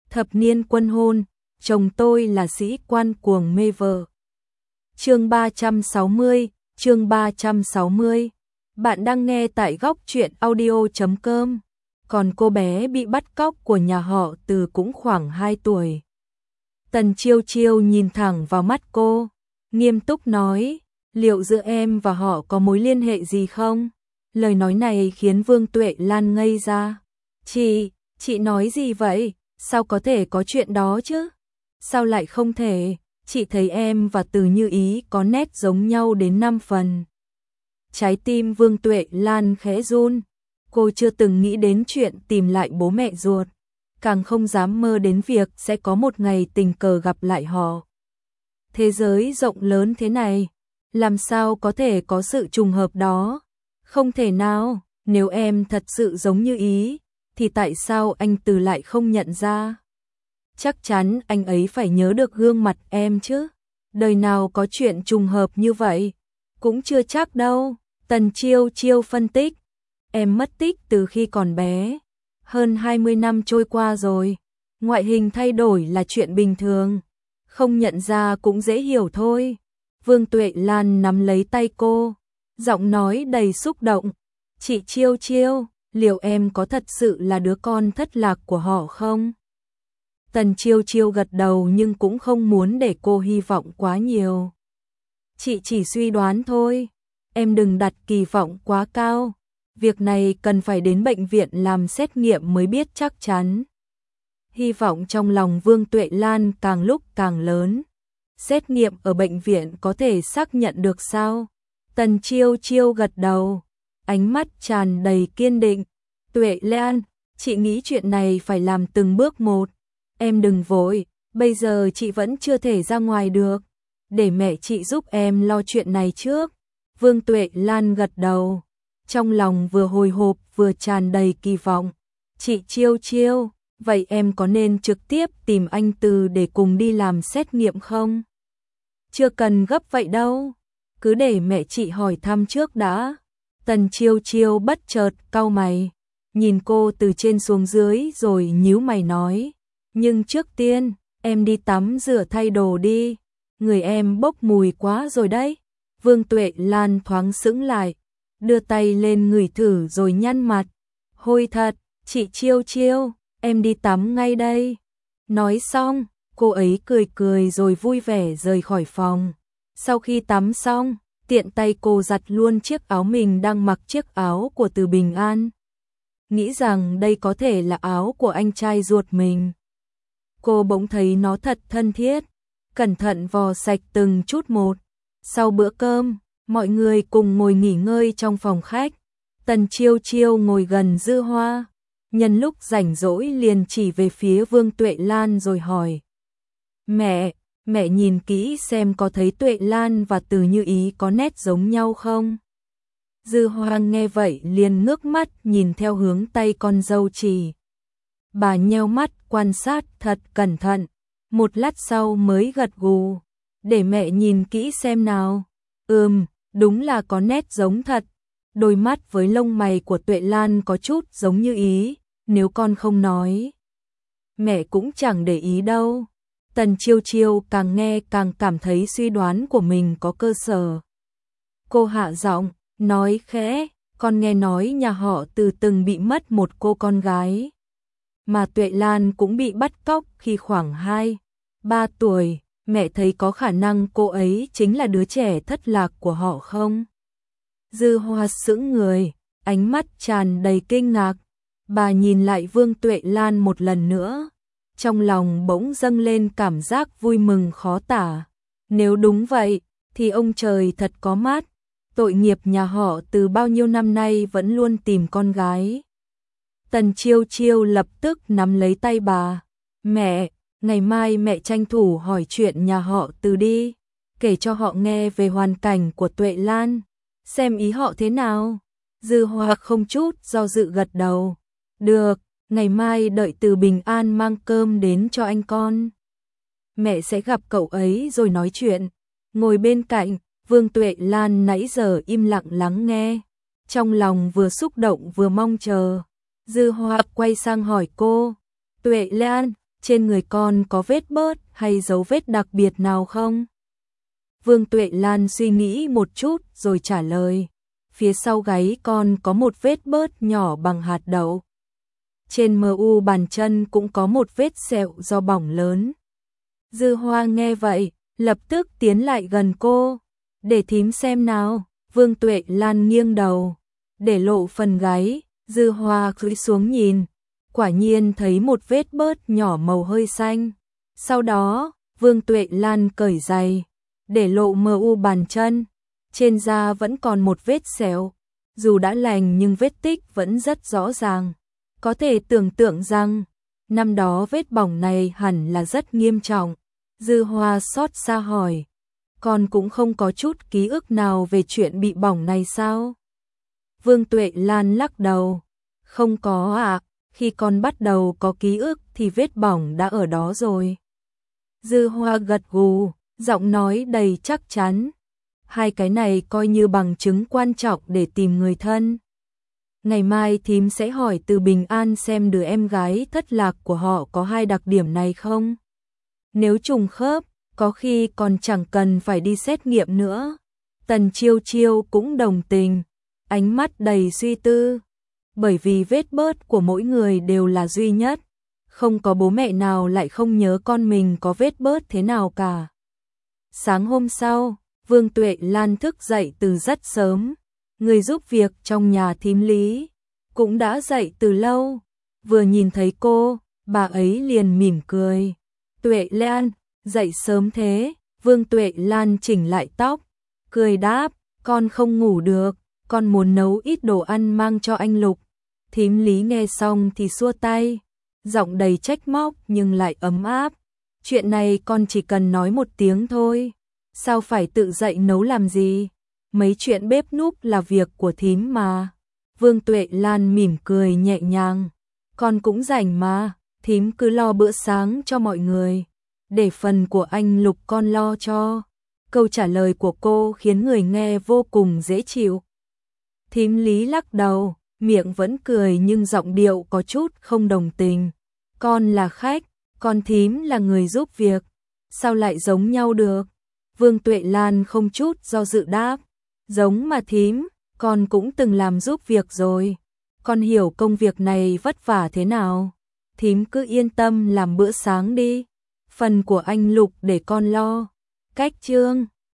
Thập niên quân hôn, chồng tôi là sĩ quan cuồng mê vợ. Chương 360, chương 360. Bạn đang nghe tại góc truyện audio.com. Còn cô bé bị bắt cóc của nhà họ Từ cũng khoảng 2 tuổi. Tần Chiêu Chiêu nhìn thẳng vào mắt cô, nghiêm túc nói, liệu giữa em và họ có mối liên hệ gì không? Lời nói này khiến Vương Tuệ Lan ngây ra. Chị nói gì vậy? Sao có thể có chuyện đó chứ? Sao lại không thể? Chị thấy em và Từ Như Ý có nét giống nhau đến 5 phần. Trái tim Vương Tuệ Lan khẽ run. Cô chưa từng nghĩ đến chuyện tìm lại bố mẹ ruột, càng không dám mơ đến việc sẽ có một ngày tình cờ gặp lại họ. Thế giới rộng lớn thế này, làm sao có thể có sự trùng hợp đó? Không thể nào, nếu em thật sự giống Như Ý, thì tại sao anh Từ lại không nhận ra? Chắc chắn anh ấy phải nhớ được gương mặt em chứ. Đời nào có chuyện trùng hợp như vậy? Cũng chưa chắc đâu. Tần Chiêu Chiêu phân tích. Em mất tích từ khi còn bé. Hơn 20 năm trôi qua rồi. Ngoại hình thay đổi là chuyện bình thường. Không nhận ra cũng dễ hiểu thôi. Vương Tuệ Lan nắm lấy tay cô, giọng nói đầy xúc động. Chị Chiêu Chiêu, liệu em có thật sự là đứa con thất lạc của họ không? Tần Chiêu Chiêu gật đầu nhưng cũng không muốn để cô hy vọng quá nhiều. Chị chỉ suy đoán thôi, em đừng đặt kỳ vọng quá cao. Việc này cần phải đến bệnh viện làm xét nghiệm mới biết chắc chắn. Hy vọng trong lòng Vương Tuệ Lan càng lúc càng lớn. Xét nghiệm ở bệnh viện có thể xác nhận được sao? Tần Chiêu Chiêu gật đầu, ánh mắt tràn đầy kiên định. Tuệ Lan, chị nghĩ chuyện này phải làm từng bước một. Em đừng vội, bây giờ chị vẫn chưa thể ra ngoài được. Để mẹ chị giúp em lo chuyện này trước. Vương Tuệ Lan gật đầu, trong lòng vừa hồi hộp vừa tràn đầy kỳ vọng. Chị Chiêu Chiêu, vậy em có nên trực tiếp tìm anh Từ để cùng đi làm xét nghiệm không? Chưa cần gấp vậy đâu, cứ để mẹ chị hỏi thăm trước đã. Tần Chiêu Chiêu bất chợt cau mày, nhìn cô từ trên xuống dưới rồi nhíu mày nói. Nhưng trước tiên, em đi tắm rửa thay đồ đi. Người em bốc mùi quá rồi đấy. Vương Tuệ Lan thoáng sững lại, đưa tay lên ngửi thử rồi nhăn mặt. Hôi thật, chị Chiêu Chiêu, em đi tắm ngay đây. Nói xong, cô ấy cười cười rồi vui vẻ rời khỏi phòng. Sau khi tắm xong, tiện tay cô giặt luôn chiếc áo mình đang mặc, chiếc áo của Từ Bình An. Nghĩ rằng đây có thể là áo của anh trai ruột mình. Cô bỗng thấy nó thật thân thiết, cẩn thận vò sạch từng chút một. Sau bữa cơm, mọi người cùng ngồi nghỉ ngơi trong phòng khách. Tần Chiêu Chiêu ngồi gần Dư Hoa, nhân lúc rảnh rỗi liền chỉ về phía Vương Tuệ Lan rồi hỏi. Mẹ nhìn kỹ xem có thấy Tuệ Lan và Từ Như Ý có nét giống nhau không? Dư Hoa nghe vậy liền ngước mắt nhìn theo hướng tay con dâu chỉ. Bà nheo mắt quan sát thật cẩn thận, một lát sau mới gật gù. Để mẹ nhìn kỹ xem nào. Đúng là có nét giống thật. Đôi mắt với lông mày của Tuệ Lan có chút giống Như Ý, nếu con không nói, mẹ cũng chẳng để ý đâu. Tần Chiêu Chiêu càng nghe càng cảm thấy suy đoán của mình có cơ sở. Cô hạ giọng, nói khẽ, con nghe nói nhà họ Từ từng bị mất một cô con gái. Mà Tuệ Lan cũng bị bắt cóc khi khoảng 2-3 tuổi. Mẹ thấy có khả năng cô ấy chính là đứa trẻ thất lạc của họ không? Dư Hoa sững người, ánh mắt tràn đầy kinh ngạc. Bà nhìn lại Vương Tuệ Lan một lần nữa, trong lòng bỗng dâng lên cảm giác vui mừng khó tả. Nếu đúng vậy, thì ông trời thật có mắt. Tội nghiệp nhà họ Từ bao nhiêu năm nay vẫn luôn tìm con gái. Tần Chiêu Chiêu lập tức nắm lấy tay bà. Mẹ, ngày mai mẹ tranh thủ hỏi chuyện nhà họ Từ đi, kể cho họ nghe về hoàn cảnh của Tuệ Lan, xem ý họ thế nào. Dư Hoa không chút do dự gật đầu. Được, ngày mai đợi Từ Bình An mang cơm đến cho anh con. Mẹ sẽ gặp cậu ấy rồi nói chuyện. Ngồi bên cạnh, Vương Tuệ Lan nãy giờ im lặng lắng nghe, trong lòng vừa xúc động vừa mong chờ. Dư Hoa quay sang hỏi cô, Tuệ Lan, trên người con có vết bớt hay dấu vết đặc biệt nào không? Vương Tuệ Lan suy nghĩ một chút rồi trả lời, phía sau gáy con có một vết bớt nhỏ bằng hạt đậu. Trên mu bàn chân cũng có một vết sẹo do bỏng lớn. Dư Hoa nghe vậy, lập tức tiến lại gần cô, để thím xem nào. Vương Tuệ Lan nghiêng đầu, để lộ phần gáy, Dư Hoa cúi xuống nhìn, quả nhiên thấy một vết bớt nhỏ màu hơi xanh. Sau đó, Vương Tuệ Lan cởi giày, để lộ mu bàn chân, trên da vẫn còn một vết sẹo, dù đã lành nhưng vết tích vẫn rất rõ ràng. Có thể tưởng tượng rằng, năm đó vết bỏng này hẳn là rất nghiêm trọng. Dư Hoa xót xa hỏi, con cũng không có chút ký ức nào về chuyện bị bỏng này sao? Vương Tuệ Lan lắc đầu, không có ạ, khi con bắt đầu có ký ức thì vết bỏng đã ở đó rồi. Dư Hoa gật gù, giọng nói đầy chắc chắn, hai cái này coi như bằng chứng quan trọng để tìm người thân. Ngày mai thím sẽ hỏi Từ Bình An xem đứa em gái thất lạc của họ có hai đặc điểm này không. Nếu trùng khớp, có khi còn chẳng cần phải đi xét nghiệm nữa. Tần Chiêu Chiêu cũng đồng tình, ánh mắt đầy suy tư. Bởi vì vết bớt của mỗi người đều là duy nhất, không có bố mẹ nào lại không nhớ con mình có vết bớt thế nào cả. Sáng hôm sau, Vương Tuệ Lan thức dậy từ rất sớm. Người giúp việc trong nhà thím Lý cũng đã dậy từ lâu. Vừa nhìn thấy cô, bà ấy liền mỉm cười. Tuệ Lan, dậy sớm thế. Vương Tuệ Lan chỉnh lại tóc, cười đáp, con không ngủ được, con muốn nấu ít đồ ăn mang cho anh Lục. Thím Lý nghe xong thì xua tay, giọng đầy trách móc nhưng lại ấm áp. Chuyện này con chỉ cần nói một tiếng thôi, sao phải tự dậy nấu làm gì? Mấy chuyện bếp núc là việc của thím mà. Vương Tuệ Lan mỉm cười nhẹ nhàng, con cũng rảnh mà, thím cứ lo bữa sáng cho mọi người, để phần của anh Lục con lo cho. Câu trả lời của cô khiến người nghe vô cùng dễ chịu. Thím Lý lắc đầu, miệng vẫn cười nhưng giọng điệu có chút không đồng tình. Con là khách, còn thím là người giúp việc, sao lại giống nhau được? Vương Tuệ Lan không chút do dự đáp, giống mà thím, con cũng từng làm giúp việc rồi, con hiểu công việc này vất vả thế nào. Thím cứ yên tâm làm bữa sáng đi, phần của anh Lục để con lo. Cách chương